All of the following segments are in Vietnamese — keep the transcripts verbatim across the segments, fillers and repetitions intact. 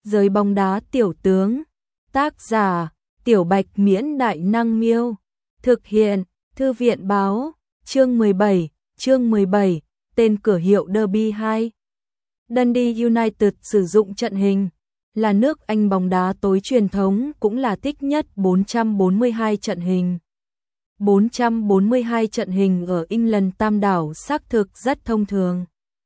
Giới bóng đá tiểu tướng. Tác giả: Tiểu Bạch Miễn Đại Năng Miêu. Thực hiện: Thư viện Báo. Chương mười bảy, chương mười bảy, tên cửa hiệu Derby hai. Dundee United sử dụng trận hình là nước Anh bóng đá tối truyền thống, cũng là thích nhất bốn trăm bốn mươi hai trận hình. bốn trăm bốn mươi hai trận hình ở England Tam đảo xác thực rất thông thường.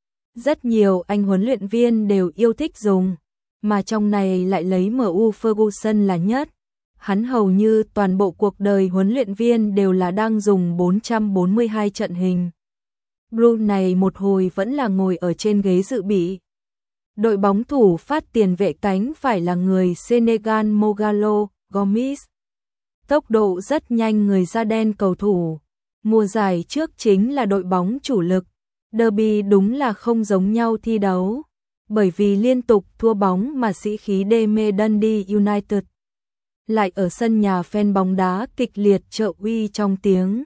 Rất nhiều anh huấn luyện viên đều yêu thích dùng, mà trong này lại lấy em u Ferguson là nhất. Hắn hầu như toàn bộ cuộc đời huấn luyện viên đều là đang dùng bốn trăm bốn mươi hai trận hình. Bruce này một hồi vẫn là ngồi ở trên ghế dự bị. Đội bóng thủ phát tiền vệ cánh phải là người Senegal Mogalo Gomis. Tốc độ rất nhanh, người da đen cầu thủ. Mùa giải trước chính là đội bóng chủ lực. Derby đúng là không giống nhau thi đấu, bởi vì liên tục thua bóng mà sĩ khí đê mê Dundee United. Lại ở sân nhà fan bóng đá kịch liệt trợ uy trong tiếng.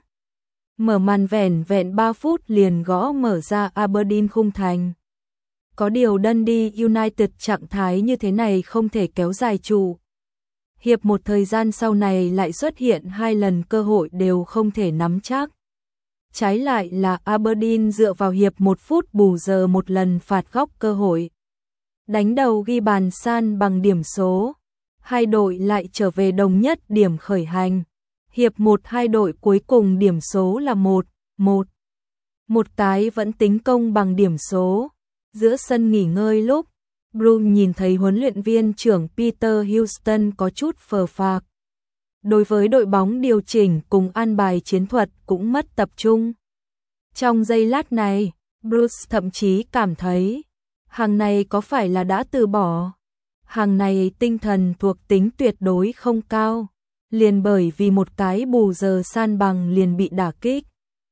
Mở màn vẻn vẹn ba phút liền gõ mở ra Aberdeen khung thành. Có điều Dundee United trạng thái như thế này không thể kéo dài trụ. Hiệp một thời gian sau này lại xuất hiện hai lần cơ hội đều không thể nắm chắc. Trái lại là Aberdeen dựa vào hiệp một phút bù giờ một lần phạt góc cơ hội. Đánh đầu ghi bàn san bằng điểm số. Hai đội lại trở về đồng nhất điểm khởi hành. Hiệp một hai đội cuối cùng điểm số là một một. Một cái vẫn tính công bằng điểm số. Giữa sân nghỉ ngơi lúc, Bruce nhìn thấy huấn luyện viên trưởng Peter Houston có chút phờ phạc. Đối với đội bóng điều chỉnh cùng an bài chiến thuật cũng mất tập trung. Trong giây lát này, Bruce thậm chí cảm thấy, hàng này có phải là đã từ bỏ? Hàng này tinh thần thuộc tính tuyệt đối không cao, liền bởi vì một cái bù giờ san bằng liền bị đả kích.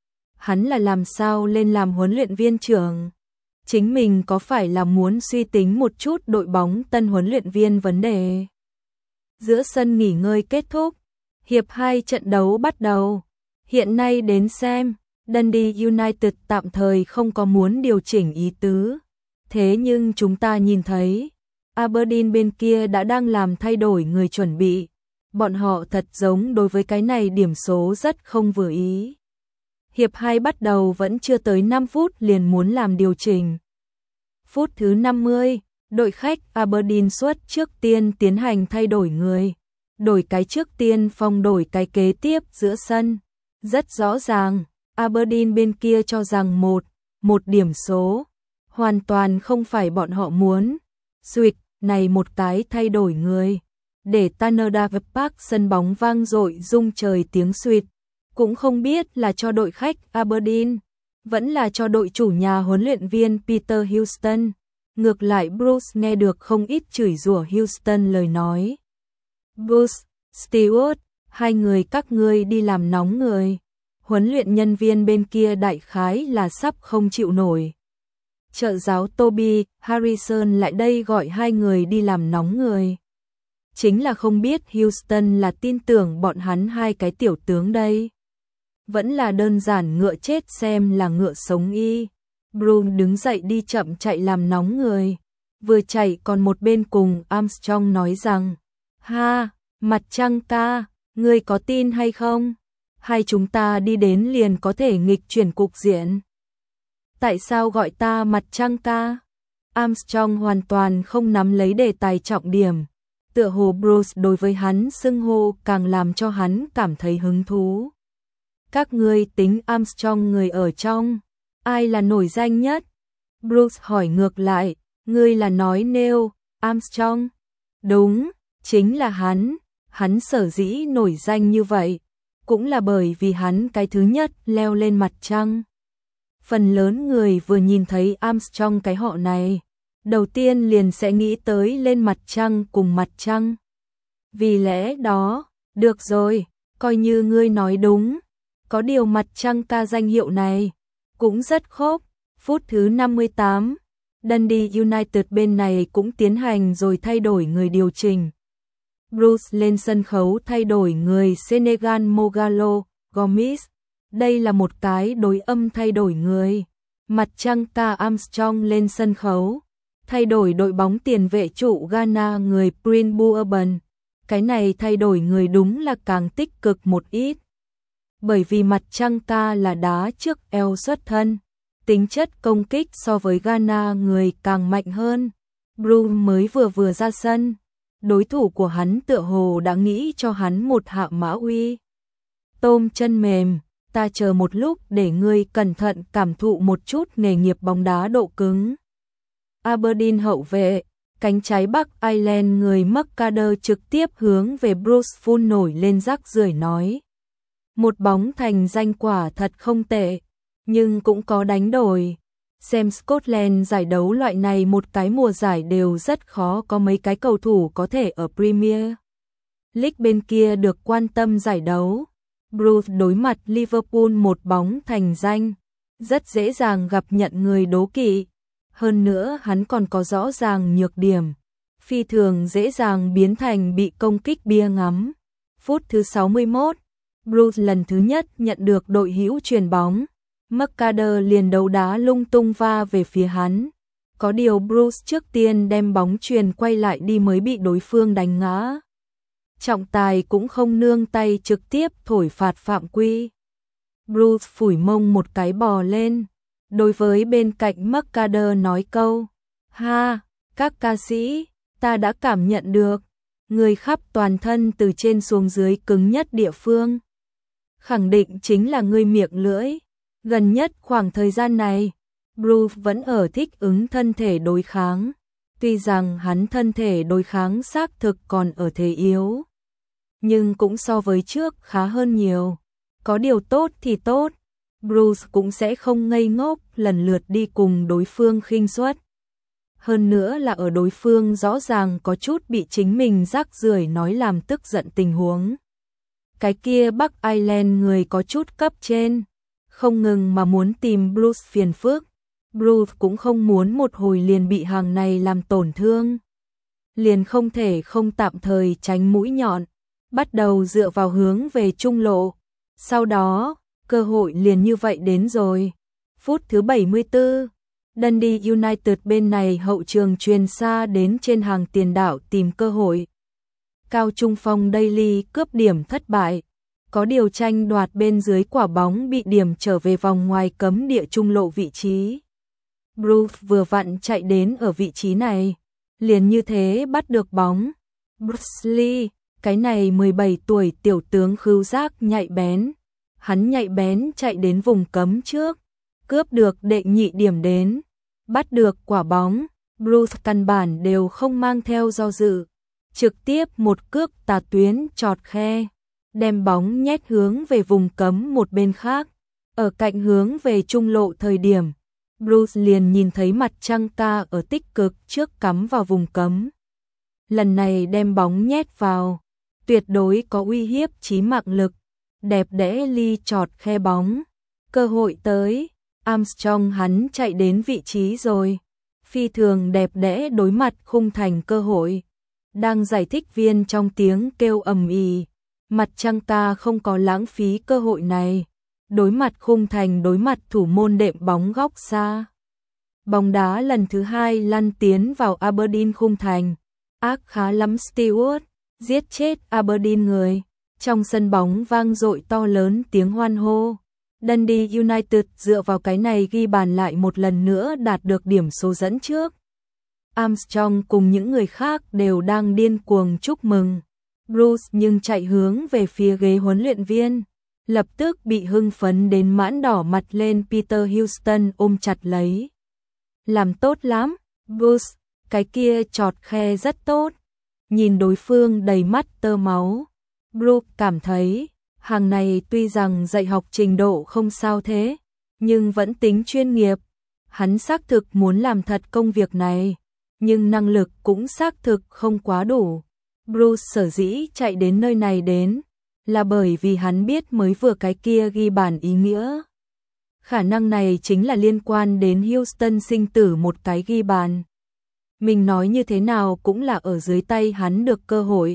Hắn là làm sao lên làm huấn luyện viên trưởng? Chính mình có phải là muốn suy tính một chút đội bóng tân huấn luyện viên vấn đề? Giữa sân nghỉ ngơi kết thúc, hiệp hai trận đấu bắt đầu. Hiện nay đến xem, Dundee United tạm thời không có muốn điều chỉnh ý tứ. Thế nhưng chúng ta nhìn thấy, Aberdeen bên kia đã đang làm thay đổi người chuẩn bị. Bọn họ thật giống đối với cái này điểm số rất không vừa ý. Hiệp hai bắt đầu vẫn chưa tới năm phút liền muốn làm điều chỉnh. Phút thứ năm mươi, đội khách Aberdeen suất trước tiên tiến hành thay đổi người. Đổi cái trước tiên phong đổi cái kế tiếp giữa sân. Rất rõ ràng, Aberdeen bên kia cho rằng một, một điểm số. Hoàn toàn không phải bọn họ muốn. Duyệt, này một cái thay đổi người. Để Tannadice Park sân bóng vang dội rung trời tiếng suýt. Cũng không biết là cho đội khách Aberdeen, vẫn là cho đội chủ nhà huấn luyện viên Peter Houston. Ngược lại Bruce nghe được không ít chửi rủa Houston lời nói. Bruce, Stewart, hai người các ngươi đi làm nóng người. Huấn luyện nhân viên bên kia đại khái là sắp không chịu nổi. Trợ giáo Toby Harrison lại đây gọi hai người đi làm nóng người. Chính là không biết Houston là tin tưởng bọn hắn hai cái tiểu tướng đây. Vẫn là đơn giản ngựa chết xem là ngựa sống y. Bruce đứng dậy đi chậm chạy làm nóng người. Vừa chạy còn một bên cùng Armstrong nói rằng, ha, mặt trăng ca, ngươi có tin hay không? Hai chúng ta đi đến liền có thể nghịch chuyển cục diện. Tại sao gọi ta mặt trăng ca? Armstrong hoàn toàn không nắm lấy đề tài trọng điểm. Tựa hồ Bruce đối với hắn xưng hô càng làm cho hắn cảm thấy hứng thú. Các ngươi tính Armstrong người ở trong, ai là nổi danh nhất? Bruce hỏi ngược lại, ngươi là nói Neil Armstrong? Đúng, chính là hắn. Hắn sở dĩ nổi danh như vậy, cũng là bởi vì hắn cái thứ nhất leo lên mặt trăng. Phần lớn người vừa nhìn thấy Armstrong cái họ này, đầu tiên liền sẽ nghĩ tới lên mặt trăng cùng mặt trăng. Vì lẽ đó, được rồi, coi như ngươi nói đúng. Có điều mặt trăng ca danh hiệu này cũng rất khốc. Phút thứ năm mươi tám, Dundee United bên này cũng tiến hành rồi thay đổi người điều chỉnh. Bruce lên sân khấu thay đổi người Senegal Mogalo Gomis. Đây là một cái đối âm thay đổi người. Mặt trăng ca Armstrong lên sân khấu thay đổi đội bóng tiền vệ trụ Ghana người Prince Bourbon. Cái này thay đổi người đúng là càng tích cực một ít. Bởi vì mặt trăng ca là đá trước eo xuất thân, tính chất công kích so với Ghana người càng mạnh hơn. Bruce mới vừa vừa ra sân, đối thủ của hắn tựa hồ đã nghĩ cho hắn một hạ mã uy. Tôm chân mềm, ta chờ một lúc để ngươi cẩn thận cảm thụ một chút nghề nghiệp bóng đá độ cứng. Aberdeen hậu vệ, cánh trái Bắc Ireland người Mercader trực tiếp hướng về Bruce phun nổi lên rác rưởi nói. Một bóng thành danh quả thật không tệ, nhưng cũng có đánh đổi. Xem Scotland giải đấu loại này một cái mùa giải đều rất khó có mấy cái cầu thủ có thể ở Premier League bên kia được quan tâm giải đấu. Bruce đối mặt Liverpool một bóng thành danh, rất dễ dàng gặp nhận người đố kỵ. Hơn nữa hắn còn có rõ ràng nhược điểm, phi thường dễ dàng biến thành bị công kích bia ngắm. Phút thứ sáu mươi mốt, Bruce lần thứ nhất nhận được đội hữu chuyền bóng. Mercader liền đấu đá lung tung va về phía hắn. Có điều Bruce trước tiên đem bóng chuyền quay lại đi mới bị đối phương đánh ngã. Trọng tài cũng không nương tay trực tiếp thổi phạt phạm quy. Bruce phủi mông một cái bò lên. Đối với bên cạnh Mercader nói câu. Ha, các ca sĩ, ta đã cảm nhận được. Người khắp toàn thân từ trên xuống dưới cứng nhất địa phương. Khẳng định chính là người miệng lưỡi. Gần nhất khoảng thời gian này, Bruce vẫn ở thích ứng thân thể đối kháng. Tuy rằng hắn thân thể đối kháng xác thực còn ở thế yếu, nhưng cũng so với trước khá hơn nhiều. Có điều tốt thì tốt, Bruce cũng sẽ không ngây ngốc lần lượt đi cùng đối phương khinh suất. Hơn nữa là ở đối phương rõ ràng có chút bị chính mình rác rưởi nói làm tức giận tình huống. Cái kia Bắc Ireland người có chút cấp trên, không ngừng mà muốn tìm Bruce phiền phức. Bruce cũng không muốn một hồi liền bị hàng này làm tổn thương. Liền không thể không tạm thời tránh mũi nhọn, bắt đầu dựa vào hướng về trung lộ. Sau đó, cơ hội liền như vậy đến rồi. Phút thứ bảy mươi tư, Dundee United bên này hậu trường truyền xa đến trên hàng tiền đạo tìm cơ hội. Cao trung phong Daly cướp điểm thất bại. Có điều tranh đoạt bên dưới quả bóng bị điểm trở về vòng ngoài cấm địa trung lộ vị trí. Bruce vừa vặn chạy đến ở vị trí này, liền như thế bắt được bóng. Bruce Lee, cái này mười bảy tuổi tiểu tướng khứu giác nhạy bén. Hắn nhạy bén chạy đến vùng cấm trước, cướp được đệ nhị điểm đến. Bắt được quả bóng, Bruce căn bản đều không mang theo do dự. Trực tiếp một cước tà tuyến chọt khe, đem bóng nhét hướng về vùng cấm một bên khác. Ở cạnh hướng về trung lộ thời điểm, Bruce liền nhìn thấy mặt trăng ca ở tích cực trước cắm vào vùng cấm. Lần này đem bóng nhét vào, tuyệt đối có uy hiếp chí mạng lực. Đẹp đẽ ly chọt khe bóng. Cơ hội tới, Armstrong hắn chạy đến vị trí rồi. Phi thường đẹp đẽ đối mặt khung thành cơ hội. Đang giải thích viên trong tiếng kêu ầm ĩ. Mặt trăng ta không có lãng phí cơ hội này. Đối mặt khung thành đối mặt thủ môn đệm bóng góc xa. Bóng đá lần thứ hai lăn tiến vào Aberdeen khung thành. Ác khá lắm Stewart, giết chết Aberdeen người. Trong sân bóng vang dội to lớn tiếng hoan hô. Dundee United dựa vào cái này ghi bàn lại một lần nữa đạt được điểm số dẫn trước. Armstrong cùng những người khác đều đang điên cuồng chúc mừng. Bruce nhưng chạy hướng về phía ghế huấn luyện viên, lập tức bị hưng phấn đến mãn đỏ mặt lên. Peter Houston ôm chặt lấy. Làm tốt lắm, Bruce, cái kia chọt khe rất tốt. Nhìn đối phương đầy mắt tơ máu, Bruce cảm thấy, hàng này tuy rằng dạy học trình độ không sao thế, nhưng vẫn tính chuyên nghiệp. Hắn xác thực muốn làm thật công việc này, nhưng năng lực cũng xác thực không quá đủ. Bruce sở dĩ chạy đến nơi này đến, là bởi vì hắn biết mới vừa cái kia ghi bàn ý nghĩa. Khả năng này chính là liên quan đến Houston sinh tử một cái ghi bàn. Mình nói như thế nào cũng là ở dưới tay hắn được cơ hội.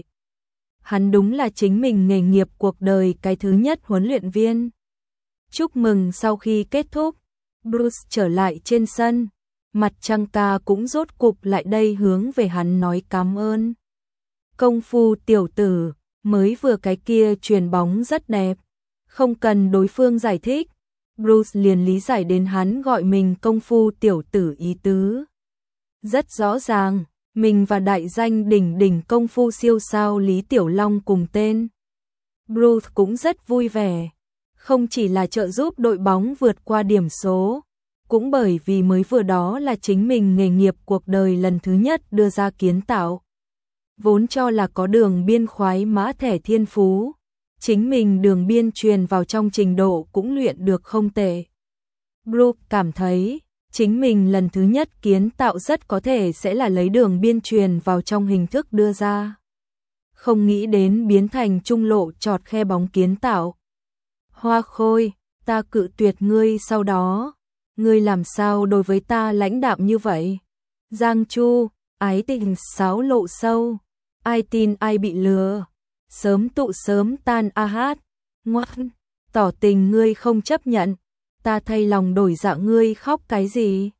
Hắn đúng là chính mình nghề nghiệp cuộc đời cái thứ nhất huấn luyện viên. Chúc mừng sau khi kết thúc, Bruce trở lại trên sân. mặt trăng ca cũng rốt cục lại đây hướng về hắn nói cảm ơn. Công phu tiểu tử, mới vừa cái kia chuyền bóng rất đẹp. Không cần đối phương giải thích, Bruce liền lý giải đến hắn gọi mình công phu tiểu tử ý tứ. Rất rõ ràng, mình và đại danh đỉnh đỉnh công phu siêu sao Lý Tiểu Long cùng tên. Bruce cũng rất vui vẻ, không chỉ là trợ giúp đội bóng vượt qua điểm số, cũng bởi vì mới vừa đó là chính mình nghề nghiệp cuộc đời lần thứ nhất đưa ra kiến tạo. Vốn cho là có đường biên khoái mã thẻ thiên phú, chính mình đường biên truyền vào trong trình độ cũng luyện được không tệ. Bruce cảm thấy, chính mình lần thứ nhất kiến tạo rất có thể sẽ là lấy đường biên truyền vào trong hình thức đưa ra. Không nghĩ đến biến thành trung lộ chọt khe bóng kiến tạo. Hoa Khôi, ta cự tuyệt ngươi sau đó. Ngươi làm sao đối với ta lãnh đạm như vậy? Giang Chu, ái tình sáo lộ sâu. Ai tin ai bị lừa. Sớm tụ sớm tan a hát. Ngoan, tỏ tình ngươi không chấp nhận. Ta thay lòng đổi dạ ngươi khóc cái gì?